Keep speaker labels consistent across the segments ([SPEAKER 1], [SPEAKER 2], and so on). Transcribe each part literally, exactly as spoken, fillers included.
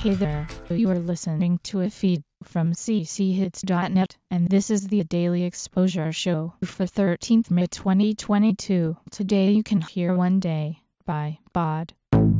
[SPEAKER 1] Hey there, you are listening to a feed from c c hits dot net, and this is the Daily Exposure Show for thirteenth May twenty twenty-two. Today you can hear One Day by Bod.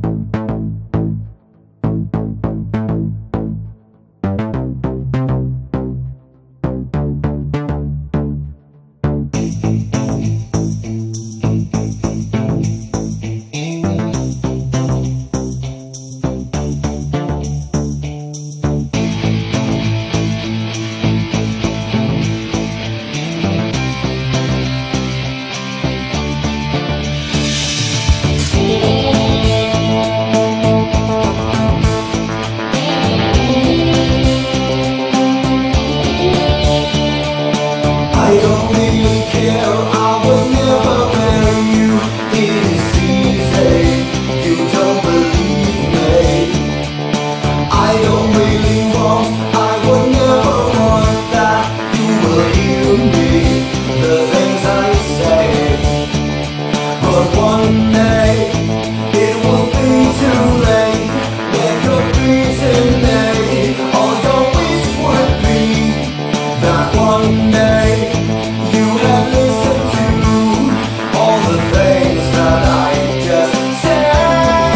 [SPEAKER 2] I don't really care, I will never marry you. It is easy, you don't believe me. I don't really want, I would never want that you will hear me, the things I say. But one day, it will be too late. When you're beating me, all your wish would be that one day you have listened to all the things that I just said.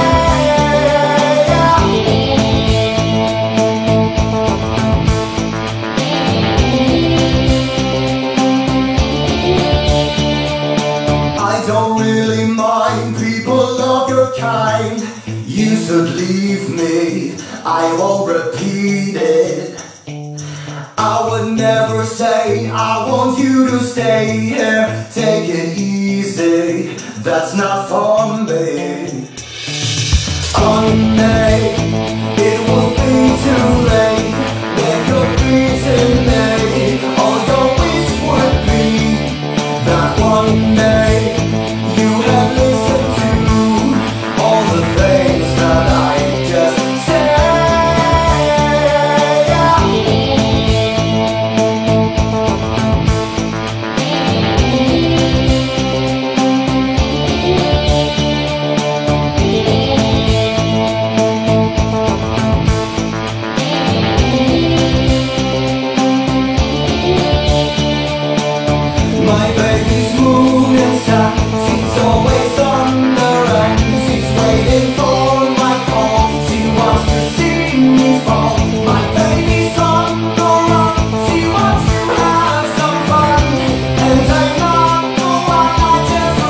[SPEAKER 2] I don't really mind people of your kind. You should leave me, I won't repeat it. I would never say I want you to stay here. Take it easy, that's not for me. One day, it will be too late. When you're beating me, all your wish would be that one day you have listened to all the things that I just said. My baby's moving sad, she's always on the run. She's waiting for my call, she wants to see me fall. My baby's on the run, she wants to have some fun. And I'm not the one, I just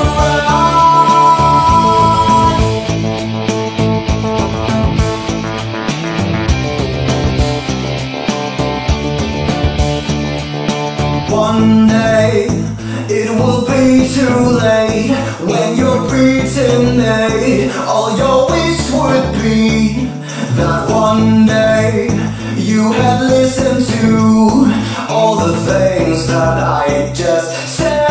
[SPEAKER 2] run. One day it will be too late. When you're pretending, all your wish would be that one day you had listened to all the things that I just said.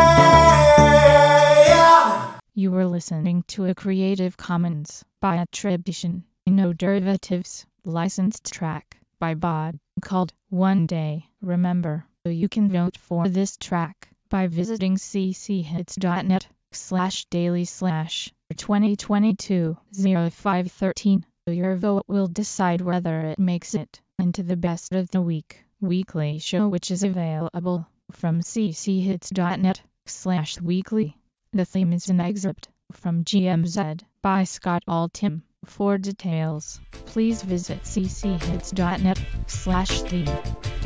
[SPEAKER 1] You were listening to a Creative Commons by attribution, no derivatives, licensed track by Bod called One Day. Remember, you can vote for this track by visiting c c hits dot net slash daily slash twenty twenty-two oh five thirteen. Your vote will decide whether it makes it into the best of the week weekly show, which is available from c c hits dot net slash weekly. The theme is an excerpt from G M Z by Scott Altham. For details, please visit c c hits dot net slash theme.